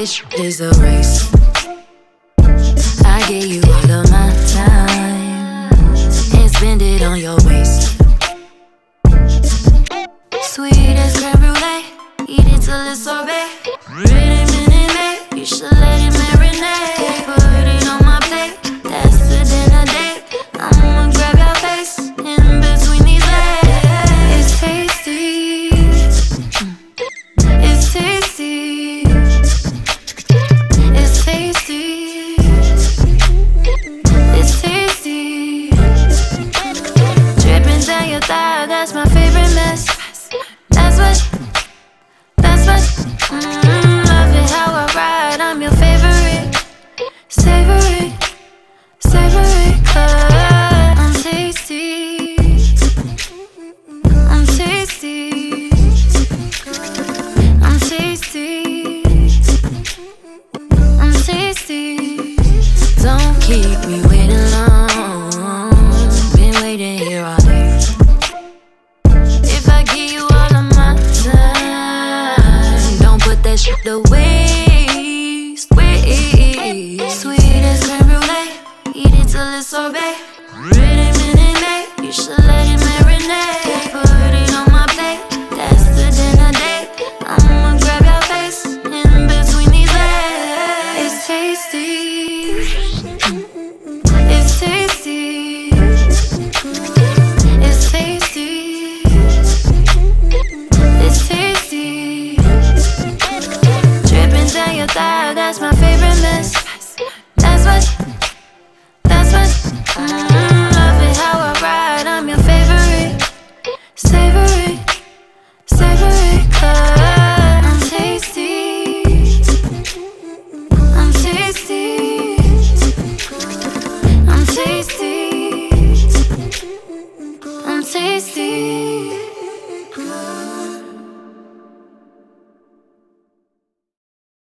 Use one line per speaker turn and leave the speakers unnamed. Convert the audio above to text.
this shit is a race. I give you all of my time and spend it on your waist. Sweet as creme brulee, eat it till it's sorbet. Pretty minute, you should let it marinate. Put it on my plate, that's the dinner date. I'ma grab your face in between these legs. It's tasty, it's tasty, it's tasty, it's tasty. Dripping down your thigh, that's my favorite mess. That's what, love it how I ride, I'm your favorite. Savory, savory, I'm tasty, I'm tasty, I'm tasty, I'm tasty. Don't keep me waiting long, been waiting here all day. If I give you all of my time, don't put that shit away.